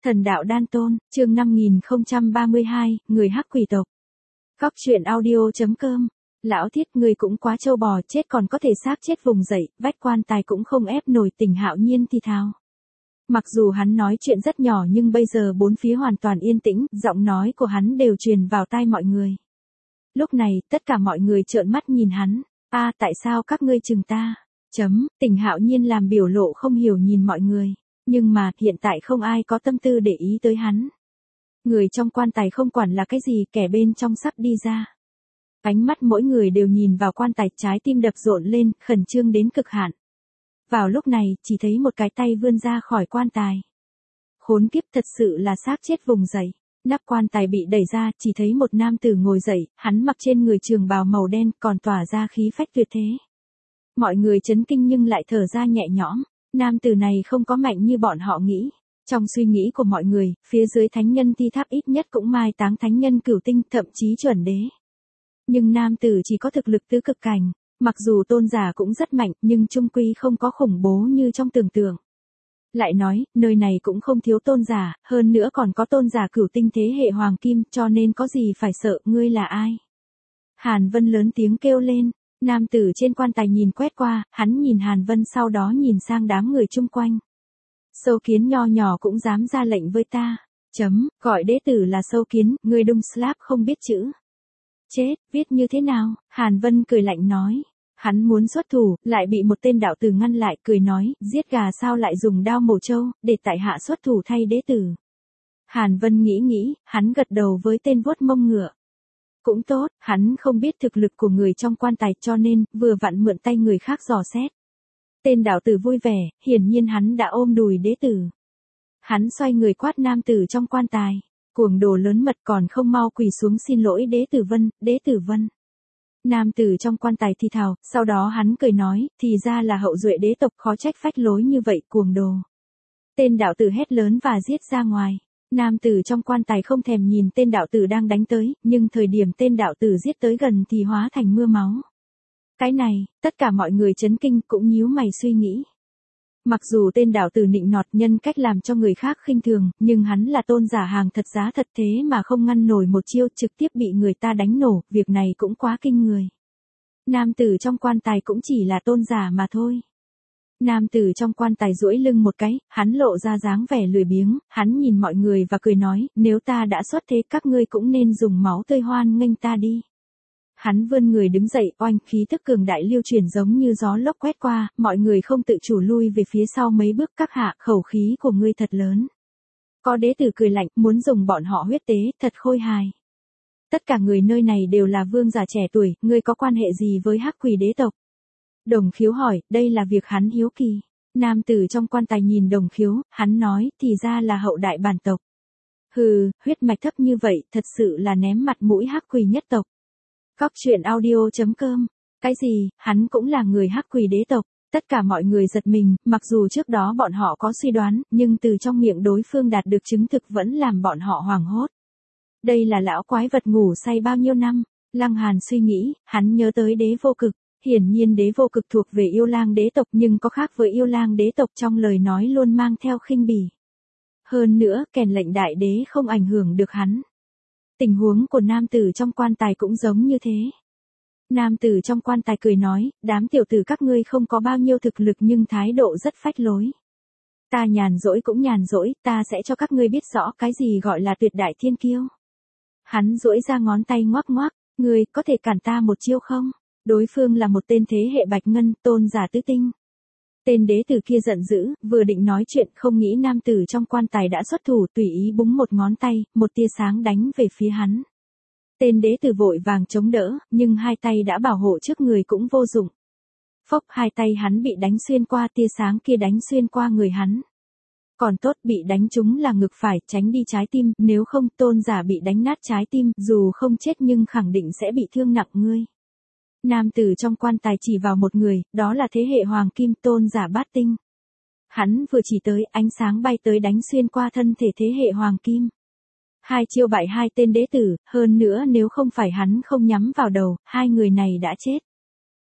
Thần đạo đan tôn, chương 5032, người hắc quỷ tộc. Góc truyện audio.com. Lão Thiết, người cũng quá trâu bò, chết còn có thể xác chết vùng dậy, vách quan tài cũng không ép nổi. Tình Hạo Nhiên thì thào. Mặc dù hắn nói chuyện rất nhỏ nhưng bây giờ bốn phía hoàn toàn yên tĩnh, giọng nói của hắn đều truyền vào tai mọi người. Lúc này, tất cả mọi người trợn mắt nhìn hắn. Tại sao các ngươi chừng ta? Tình Hạo Nhiên làm biểu lộ không hiểu nhìn mọi người. Nhưng mà, hiện tại không ai có tâm tư để ý tới hắn. Người trong quan tài không quản là cái gì, kẻ bên trong sắp đi ra. Ánh mắt mỗi người đều nhìn vào quan tài, trái tim đập rộn lên, khẩn trương đến cực hạn. Vào lúc này, chỉ thấy một cái tay vươn ra khỏi quan tài. Khốn kiếp, thật sự là xác chết vùng dậy. Nắp quan tài bị đẩy ra, chỉ thấy một nam tử ngồi dậy, hắn mặc trên người trường bào màu đen, còn tỏa ra khí phách tuyệt thế. Mọi người chấn kinh nhưng lại thở ra nhẹ nhõm. Nam tử này không có mạnh như bọn họ nghĩ. Trong suy nghĩ của mọi người, phía dưới thánh nhân thi tháp ít nhất cũng mai táng thánh nhân cửu tinh, thậm chí chuẩn đế. Nhưng nam tử chỉ có thực lực tứ cực cảnh, mặc dù tôn giả cũng rất mạnh, nhưng chung quy không có khủng bố như trong tưởng tượng. Lại nói, nơi này cũng không thiếu tôn giả, hơn nữa còn có tôn giả cửu tinh thế hệ hoàng kim, cho nên có gì phải sợ, ngươi là ai? Hàn Vân lớn tiếng kêu lên. Nam tử trên quan tài nhìn quét qua, hắn nhìn Hàn Vân sau đó nhìn sang đám người chung quanh. Sâu kiến nho nhỏ cũng dám ra lệnh với ta. Gọi đế tử là sâu kiến, ngươi Đung Slap không biết chữ. Chết, viết như thế nào? Hàn Vân cười lạnh nói. Hắn muốn xuất thủ, lại bị một tên đạo tử ngăn lại, cười nói, giết gà sao lại dùng đao mổ trâu, để tại hạ xuất thủ thay đế tử. Hàn Vân nghĩ, hắn gật đầu với tên vuốt mông ngựa. Cũng tốt, hắn không biết thực lực của người trong quan tài cho nên, vừa vặn mượn tay người khác dò xét. Tên đạo tử vui vẻ, hiển nhiên hắn đã ôm đùi đế tử. Hắn xoay người quát nam tử trong quan tài. Cuồng đồ lớn mật, còn không mau quỳ xuống xin lỗi đế tử Vân, đế tử Vân. Nam tử trong quan tài thì thào, sau đó hắn cười nói, thì ra là hậu duệ đế tộc, khó trách phách lối như vậy, cuồng đồ. Tên đạo tử hét lớn và giết ra ngoài. Nam tử trong quan tài không thèm nhìn tên đạo tử đang đánh tới, nhưng thời điểm tên đạo tử giết tới gần thì hóa thành mưa máu. Cái này, tất cả mọi người chấn kinh cũng nhíu mày suy nghĩ. Mặc dù tên đạo tử nịnh nọt nhân cách làm cho người khác khinh thường, nhưng hắn là tôn giả hàng thật giá thật thế mà không ngăn nổi một chiêu, trực tiếp bị người ta đánh nổ, việc này cũng quá kinh người. Nam tử trong quan tài cũng chỉ là tôn giả mà thôi. Nam tử trong quan tài duỗi lưng một cái, hắn lộ ra dáng vẻ lười biếng, hắn nhìn mọi người và cười nói, nếu ta đã xuất thế các ngươi cũng nên dùng máu tươi hoan nghênh ta đi. Hắn vươn người đứng dậy, oanh, khí thức cường đại lưu truyền giống như gió lốc quét qua, mọi người không tự chủ lui về phía sau mấy bước, các hạ, khẩu khí của ngươi thật lớn. Có đế tử cười lạnh, muốn dùng bọn họ huyết tế, thật khôi hài. Tất cả người nơi này đều là vương giả trẻ tuổi, ngươi có quan hệ gì với hắc quỷ đế tộc? Đồng Khiếu hỏi, đây là việc hắn hiếu kỳ. Nam tử trong quan tài nhìn Đồng Khiếu, hắn nói, thì ra là hậu đại bản tộc. Hừ, huyết mạch thấp như vậy, thật sự là ném mặt mũi hắc quỷ nhất tộc. Góc truyện audio.com. Cái gì, hắn cũng là người hắc quỷ đế tộc. Tất cả mọi người giật mình, mặc dù trước đó bọn họ có suy đoán, nhưng từ trong miệng đối phương đạt được chứng thực vẫn làm bọn họ hoảng hốt. Đây là lão quái vật ngủ say bao nhiêu năm? Lăng Hàn suy nghĩ, hắn nhớ tới đế vô cực. Hiển nhiên đế vô cực thuộc về yêu lang đế tộc nhưng có khác với yêu lang đế tộc trong lời nói luôn mang theo khinh bỉ. Hơn nữa, kèn lệnh đại đế không ảnh hưởng được hắn. Tình huống của nam tử trong quan tài cũng giống như thế. Nam tử trong quan tài cười nói, đám tiểu tử các ngươi không có bao nhiêu thực lực nhưng thái độ rất phách lối. Ta nhàn rỗi cũng nhàn rỗi, ta sẽ cho các ngươi biết rõ cái gì gọi là tuyệt đại thiên kiêu. Hắn duỗi ra ngón tay ngoắc ngoắc, ngươi có thể cản ta một chiêu không? Đối phương là một tên thế hệ bạch ngân, tôn giả tứ tinh. Tên đế tử kia giận dữ, vừa định nói chuyện không nghĩ nam tử trong quan tài đã xuất thủ, tùy ý búng một ngón tay, một tia sáng đánh về phía hắn. Tên đế tử vội vàng chống đỡ, nhưng hai tay đã bảo hộ trước người cũng vô dụng. Phốc, hai tay hắn bị đánh xuyên qua, tia sáng kia đánh xuyên qua người hắn. Còn tốt bị đánh trúng là ngực phải, tránh đi trái tim, nếu không tôn giả bị đánh nát trái tim, dù không chết nhưng khẳng định sẽ bị thương nặng ngươi. Nam tử trong quan tài chỉ vào một người, đó là thế hệ hoàng kim tôn giả bát tinh. Hắn vừa chỉ tới, ánh sáng bay tới đánh xuyên qua thân thể thế hệ hoàng kim. Hai chiêu bại hai tên đế tử, hơn nữa nếu không phải hắn không nhắm vào đầu, hai người này đã chết.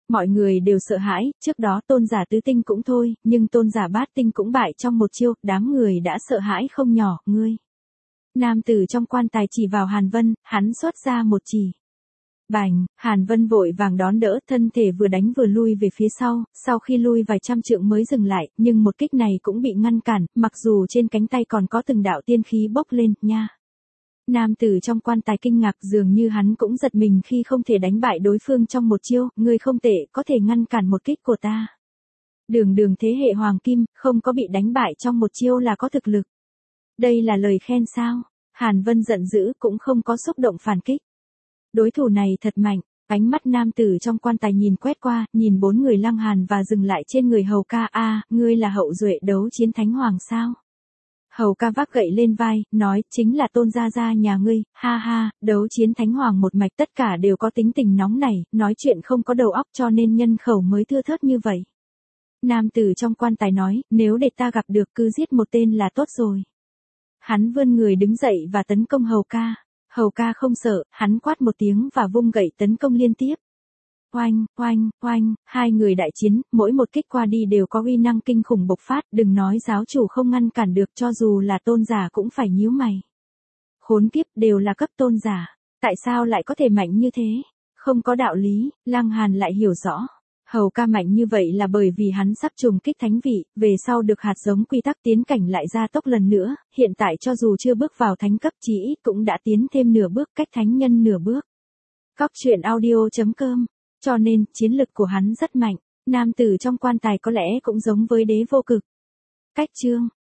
Mọi người đều sợ hãi, trước đó tôn giả tứ tinh cũng thôi, nhưng tôn giả bát tinh cũng bại trong một chiêu, đám người đã sợ hãi không nhỏ, ngươi. Nam tử trong quan tài chỉ vào Hàn Vân, hắn xuất ra một chỉ. Bành, Hàn Vân vội vàng đón đỡ, thân thể vừa đánh vừa lui về phía sau khi lui vài trăm trượng mới dừng lại, nhưng một kích này cũng bị ngăn cản, mặc dù trên cánh tay còn có từng đạo tiên khí bốc lên, nha. Nam tử trong quan tài kinh ngạc, dường như hắn cũng giật mình khi không thể đánh bại đối phương trong một chiêu, ngươi không tệ, có thể ngăn cản một kích của ta. Đường thế hệ hoàng kim, không có bị đánh bại trong một chiêu là có thực lực. Đây là lời khen sao? Hàn Vân giận dữ cũng không có xúc động phản kích. Đối thủ này thật mạnh, ánh mắt nam tử trong quan tài nhìn quét qua, nhìn 4 người Lăng Hàn và dừng lại trên người Hầu ca. Ngươi là hậu duệ đấu chiến thánh hoàng sao? Hầu ca vác gậy lên vai, nói, chính là tôn gia gia nhà ngươi, ha ha, đấu chiến thánh hoàng một mạch tất cả đều có tính tình nóng nảy, nói chuyện không có đầu óc cho nên nhân khẩu mới thưa thớt như vậy. Nam tử trong quan tài nói, nếu để ta gặp được cứ giết một tên là tốt rồi. Hắn vươn người đứng dậy và tấn công Hầu ca. Hầu ca không sợ, hắn quát một tiếng và vung gậy tấn công liên tiếp. Oanh, oanh, oanh, hai người đại chiến, mỗi một kích qua đi đều có uy năng kinh khủng bộc phát, đừng nói giáo chủ không ngăn cản được, cho dù là tôn giả cũng phải nhíu mày. Khốn kiếp, đều là cấp tôn giả, tại sao lại có thể mạnh như thế? Không có đạo lý, Lăng Hàn lại hiểu rõ. Hầu ca mạnh như vậy là bởi vì hắn sắp trùng kích thánh vị, về sau được hạt giống quy tắc tiến cảnh lại gia tốc lần nữa, hiện tại cho dù chưa bước vào thánh cấp chí ít cũng đã tiến thêm nửa bước, cách thánh nhân nửa bước. Cóc truyện audio.com, cho nên chiến lực của hắn rất mạnh, nam tử trong quan tài có lẽ cũng giống với đế vô cực. Cách chương